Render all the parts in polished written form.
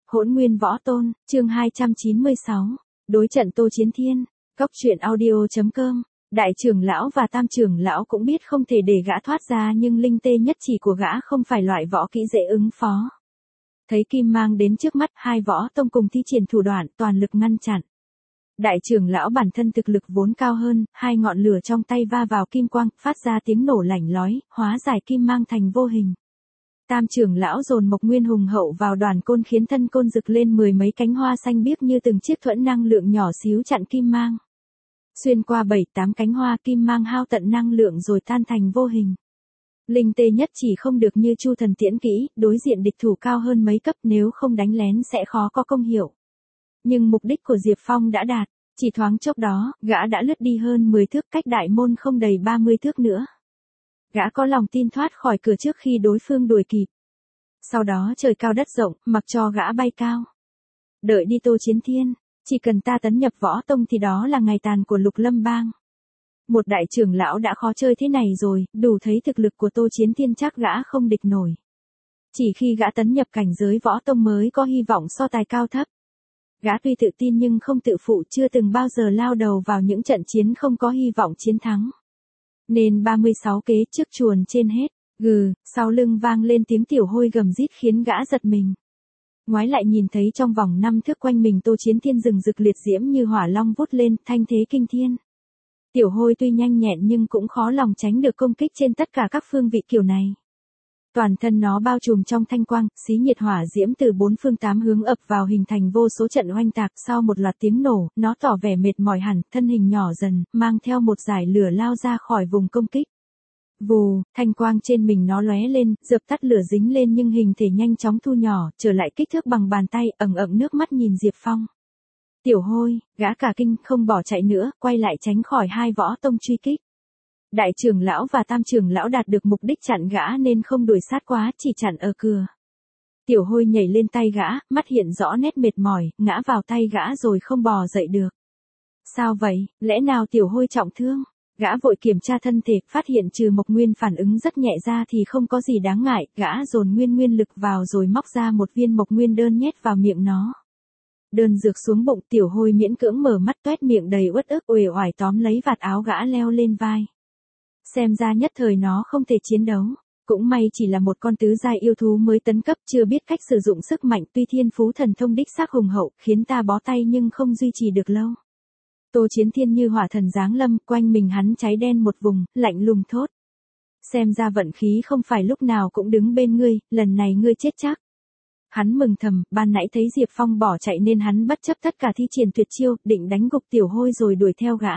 Hỗn nguyên võ tôn, chương 296. Đối trận Tô Chiến Thiên. Cốc truyện audio.com. Đại trưởng lão và tam trưởng lão cũng biết không thể để gã thoát ra, nhưng linh tê nhất chỉ của gã không phải loại võ kỹ dễ ứng phó. Thấy kim mang đến trước mắt, hai võ tông cùng thi triển thủ đoạn toàn lực ngăn chặn. Đại trưởng lão bản thân thực lực vốn cao hơn, hai ngọn lửa trong tay va vào kim quang, phát ra tiếng nổ lảnh lói, hóa giải kim mang thành vô hình. Tam trưởng lão dồn mộc nguyên hùng hậu vào đoàn côn, khiến thân côn rực lên mười mấy cánh hoa xanh biếc như từng chiếc thuẫn năng lượng nhỏ xíu chặn kim mang. Xuyên qua 7-8 cánh hoa, kim mang hao tận năng lượng rồi tan thành vô hình. Linh tê nhất chỉ không được như Chu Thần Tiễn kỹ, đối diện địch thủ cao hơn mấy cấp, nếu không đánh lén sẽ khó có công hiệu. Nhưng mục đích của Diệp Phong đã đạt, chỉ thoáng chốc đó, gã đã lướt đi hơn 10 thước, cách đại môn không đầy 30 thước nữa. Gã có lòng tin thoát khỏi cửa trước khi đối phương đuổi kịp. Sau đó trời cao đất rộng, mặc cho gã bay cao. Đợi đi Tô Chiến Thiên, chỉ cần ta tấn nhập võ tông thì đó là ngày tàn của Lục Lâm Bang. Một đại trưởng lão đã khó chơi thế này rồi, đủ thấy thực lực của Tô Chiến Thiên chắc gã không địch nổi. Chỉ khi gã tấn nhập cảnh giới võ tông mới có hy vọng so tài cao thấp. Gã tuy tự tin nhưng không tự phụ, chưa từng bao giờ lao đầu vào những trận chiến không có hy vọng chiến thắng. Nên 36 kế trước chuồn trên hết. Gừ, sau lưng vang lên tiếng tiểu hôi gầm rít khiến gã giật mình. Ngoái lại nhìn thấy trong vòng 5 thước quanh mình Tô Chiến Thiên rừng rực liệt diễm như hỏa long vút lên, thanh thế kinh thiên. Tiểu hôi tuy nhanh nhẹn nhưng cũng khó lòng tránh được công kích trên tất cả các phương vị kiểu này. Toàn thân nó bao trùm trong thanh quang, xí nhiệt hỏa diễm từ bốn phương tám hướng ập vào hình thành vô số trận oanh tạc. Sau một loạt tiếng nổ, nó tỏ vẻ mệt mỏi hẳn, thân hình nhỏ dần, mang theo một dải lửa lao ra khỏi vùng công kích. Vù, thanh quang trên mình nó lóe lên, dập tắt lửa dính lên nhưng hình thể nhanh chóng thu nhỏ, trở lại kích thước bằng bàn tay, ẩn ẩn nước mắt nhìn Diệp Phong. Tiểu hôi, gã cả kinh, không bỏ chạy nữa, quay lại tránh khỏi hai võ tông truy kích. Đại trưởng lão và tam trưởng lão đạt được mục đích chặn gã nên không đuổi sát quá, chỉ chặn ở cửa. Tiểu hôi nhảy lên tay gã, mắt hiện rõ nét mệt mỏi, ngã vào tay gã rồi không bò dậy được. Sao vậy, lẽ nào tiểu hôi trọng thương? Gã vội kiểm tra thân thể, phát hiện trừ mộc nguyên phản ứng rất nhẹ ra thì không có gì đáng ngại, gã dồn nguyên lực vào rồi móc ra một viên mộc nguyên đơn nhét vào miệng nó. Đơn dược xuống bụng, tiểu hôi miễn cưỡng mở mắt, toét miệng đầy uất ức, uể oải tóm lấy vạt áo gã leo lên vai. Xem ra nhất thời nó không thể chiến đấu. Cũng may chỉ là một con tứ giai yêu thú mới tấn cấp, chưa biết cách sử dụng sức mạnh, tuy thiên phú thần thông đích xác hùng hậu, khiến ta bó tay nhưng không duy trì được lâu. Tô Chiến Thiên như hỏa thần giáng lâm, quanh mình hắn cháy đen một vùng, lạnh lùng thốt. Xem ra vận khí không phải lúc nào cũng đứng bên ngươi, lần này ngươi chết chắc. Hắn mừng thầm, ban nãy thấy Diệp Phong bỏ chạy nên hắn bất chấp tất cả thi triển tuyệt chiêu, định đánh gục tiểu hôi rồi đuổi theo gã.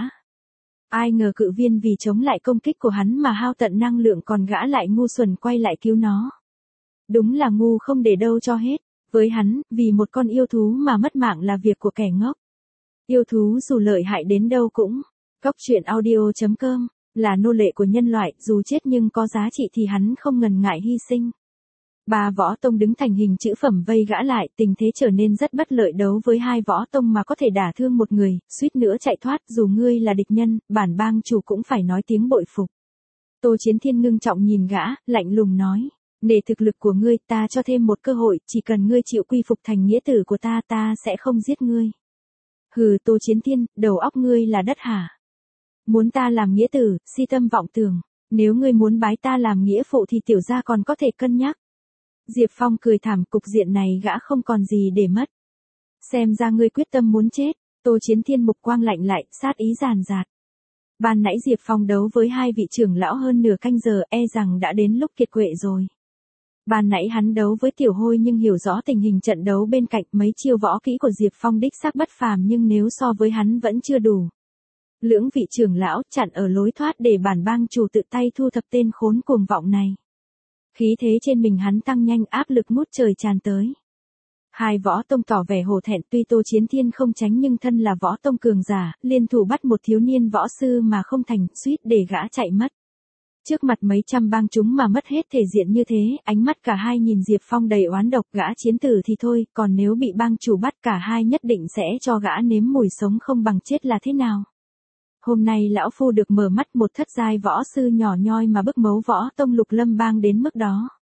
Ai ngờ cự viên vì chống lại công kích của hắn mà hao tận năng lượng, còn gã lại ngu xuẩn quay lại cứu nó. Đúng là ngu không để đâu cho hết. Với hắn, vì một con yêu thú mà mất mạng là việc của kẻ ngốc. Yêu thú dù lợi hại đến đâu cũng. Cốc truyện audio.com. Là nô lệ của nhân loại, dù chết nhưng có giá trị thì hắn không ngần ngại hy sinh. Ba võ tông đứng thành hình chữ phẩm vây gã lại, tình thế trở nên rất bất lợi, đấu với hai võ tông mà có thể đả thương một người, suýt nữa chạy thoát, dù ngươi là địch nhân, bản bang chủ cũng phải nói tiếng bội phục. Tô Chiến Thiên ngưng trọng nhìn gã, lạnh lùng nói, để thực lực của ngươi, ta cho thêm một cơ hội, chỉ cần ngươi chịu quy phục thành nghĩa tử của ta, ta sẽ không giết ngươi. Hừ, Tô Chiến Thiên, đầu óc ngươi là đất hả? Muốn ta làm nghĩa tử, si tâm vọng tưởng, nếu ngươi muốn bái ta làm nghĩa phụ thì tiểu gia còn có thể cân nhắc. Diệp Phong cười thảm, cục diện này gã không còn gì để mất. Xem ra ngươi quyết tâm muốn chết. Tô Chiến Thiên mục quang lạnh lại, sát ý ràn rạt. Ban nãy Diệp Phong đấu với hai vị trưởng lão hơn nửa canh giờ, e rằng đã đến lúc kiệt quệ rồi. Ban nãy hắn đấu với tiểu hôi nhưng hiểu rõ tình hình trận đấu bên cạnh, mấy chiêu võ kỹ của Diệp Phong đích xác bất phàm nhưng nếu so với hắn vẫn chưa đủ. Lưỡng vị trưởng lão chặn ở lối thoát để bản bang chủ tự tay thu thập tên khốn cuồng vọng này. Khí thế trên mình hắn tăng nhanh, áp lực ngút trời tràn tới. Hai võ tông tỏ vẻ hổ thẹn, tuy Tô Chiến Thiên không tránh nhưng thân là võ tông cường giả, liên thủ bắt một thiếu niên võ sư mà không thành, suýt để gã chạy mất. Trước mặt mấy trăm bang chúng mà mất hết thể diện như thế, ánh mắt cả hai nhìn Diệp Phong đầy oán độc, gã chiến tử thì thôi, còn nếu bị bang chủ bắt cả hai nhất định sẽ cho gã nếm mùi sống không bằng chết là thế nào. Hôm nay lão phu được mở mắt, một thất giai võ sư nhỏ nhoi mà bức mấu võ tông Lục Lâm Bang đến mức đó.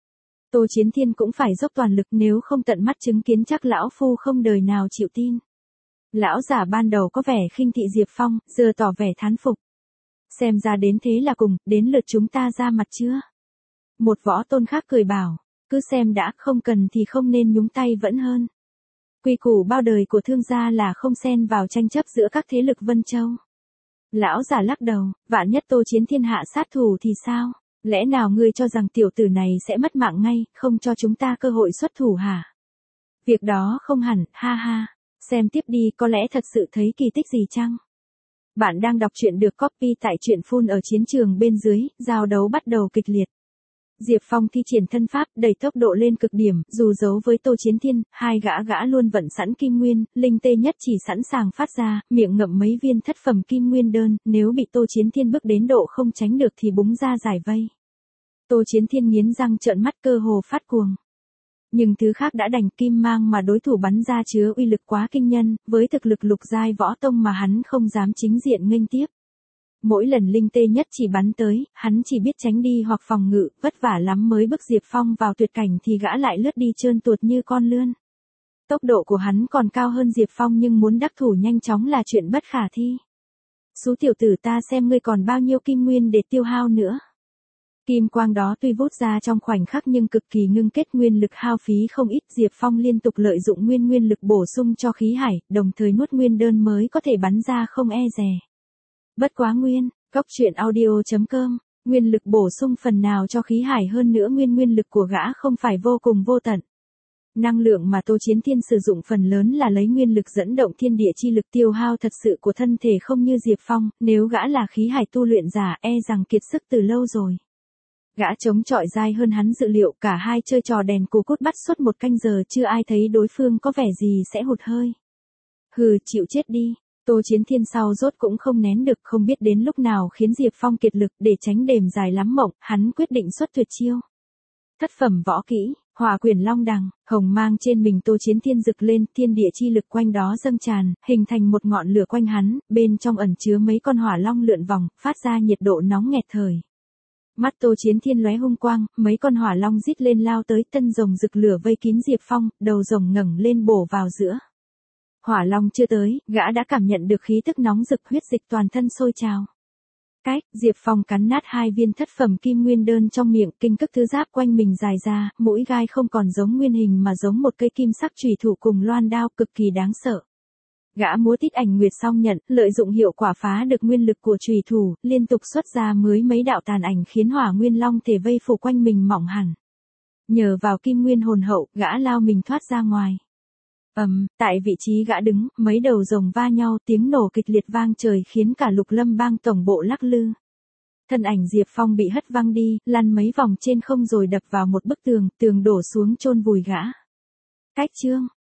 Tô Chiến Thiên cũng phải dốc toàn lực, nếu không tận mắt chứng kiến chắc lão phu không đời nào chịu tin. Lão giả ban đầu có vẻ khinh thị Diệp Phong, giờ tỏ vẻ thán phục. Xem ra đến thế là cùng, đến lượt chúng ta ra mặt chưa? Một võ tôn khác cười bảo, cứ xem đã, không cần thì không nên nhúng tay vẫn hơn. Quy củ bao đời của thương gia là không xen vào tranh chấp giữa các thế lực Vân Châu. Lão giả lắc đầu, vạn nhất Tô Chiến Thiên hạ sát thủ thì sao? Lẽ nào ngươi cho rằng tiểu tử này sẽ mất mạng ngay, không cho chúng ta cơ hội xuất thủ hả? Việc đó không hẳn, ha ha. Xem tiếp đi, có lẽ thật sự thấy kỳ tích gì chăng? Bạn đang đọc truyện được copy tại truyện phun ở chiến trường bên dưới, giao đấu bắt đầu kịch liệt. Diệp Phong thi triển thân pháp, đẩy tốc độ lên cực điểm, dù giấu với Tô Chiến Thiên, hai gã luôn vận sẵn kim nguyên, linh tê nhất chỉ sẵn sàng phát ra, miệng ngậm mấy viên thất phẩm kim nguyên đơn, nếu bị Tô Chiến Thiên bước đến độ không tránh được thì búng ra giải vây. Tô Chiến Thiên nghiến răng trợn mắt cơ hồ phát cuồng. Nhưng thứ khác đã đành, kim mang mà đối thủ bắn ra chứa uy lực quá kinh nhân, với thực lực lục giai võ tông mà hắn không dám chính diện nghênh tiếp. Mỗi lần linh tê nhất chỉ bắn tới, hắn chỉ biết tránh đi hoặc phòng ngự, vất vả lắm mới bức Diệp Phong vào tuyệt cảnh thì gã lại lướt đi trơn tuột như con lươn. Tốc độ của hắn còn cao hơn Diệp Phong nhưng muốn đắc thủ nhanh chóng là chuyện bất khả thi. Sú tiểu tử, ta xem ngươi còn bao nhiêu kim nguyên để tiêu hao nữa. Kim quang đó tuy vút ra trong khoảnh khắc nhưng cực kỳ ngưng kết, nguyên lực hao phí không ít. Diệp Phong liên tục lợi dụng nguyên lực bổ sung cho khí hải, đồng thời nuốt nguyên đơn mới có thể bắn ra không e dè. Bất quá nguyên, cốc truyện audio.com, nguyên lực bổ sung phần nào cho khí hải hơn nữa nguyên lực của gã không phải vô cùng vô tận. Năng lượng mà Tô Chiến Thiên sử dụng phần lớn là lấy nguyên lực dẫn động thiên địa chi lực, tiêu hao thật sự của thân thể không như Diệp Phong, nếu gã là khí hải tu luyện giả e rằng kiệt sức từ lâu rồi. Gã chống chọi dai hơn hắn dự liệu, cả hai chơi trò đèn cù cút bắt suốt 1 canh giờ chưa ai thấy đối phương có vẻ gì sẽ hụt hơi. Hừ, chịu chết đi. Tô Chiến Thiên sau rốt cũng không nén được, không biết đến lúc nào khiến Diệp Phong kiệt lực, để tránh đêm dài lắm mộng, hắn quyết định xuất tuyệt chiêu. Thất phẩm võ kỹ, Hỏa Quyền Long Đằng, hồng mang trên mình Tô Chiến Thiên rực lên, thiên địa chi lực quanh đó dâng tràn, hình thành một ngọn lửa quanh hắn, bên trong ẩn chứa mấy con hỏa long lượn vòng, phát ra nhiệt độ nóng nghẹt thời. Mắt Tô Chiến Thiên lóe hung quang, mấy con hỏa long rít lên lao tới, tân rồng rực lửa vây kín Diệp Phong, đầu rồng ngẩng lên bổ vào giữa. Hỏa long chưa tới, gã đã cảm nhận được khí tức nóng rực, huyết dịch toàn thân sôi trào. Cách, Diệp Phong cắn nát 2 viên thất phẩm kim nguyên đơn trong miệng, kinh cức thứ giáp quanh mình dài ra, mỗi gai không còn giống nguyên hình mà giống một cây kim sắc chùy thủ cùng loan đao, cực kỳ đáng sợ. Gã múa tít ảnh nguyệt song nhận, lợi dụng hiệu quả phá được nguyên lực của chùy thủ, liên tục xuất ra mới mấy đạo tàn ảnh khiến hỏa nguyên long thể vây phủ quanh mình mỏng hẳn. Nhờ vào kim nguyên hồn hậu, gã lao mình thoát ra ngoài. Tại vị trí gã đứng, mấy đầu rồng va nhau, tiếng nổ kịch liệt vang trời khiến cả Lục Lâm Bang tổng bộ lắc lư. Thân ảnh Diệp Phong bị hất văng đi, lăn mấy vòng trên không rồi đập vào một bức tường, tường đổ xuống chôn vùi gã. Cách chương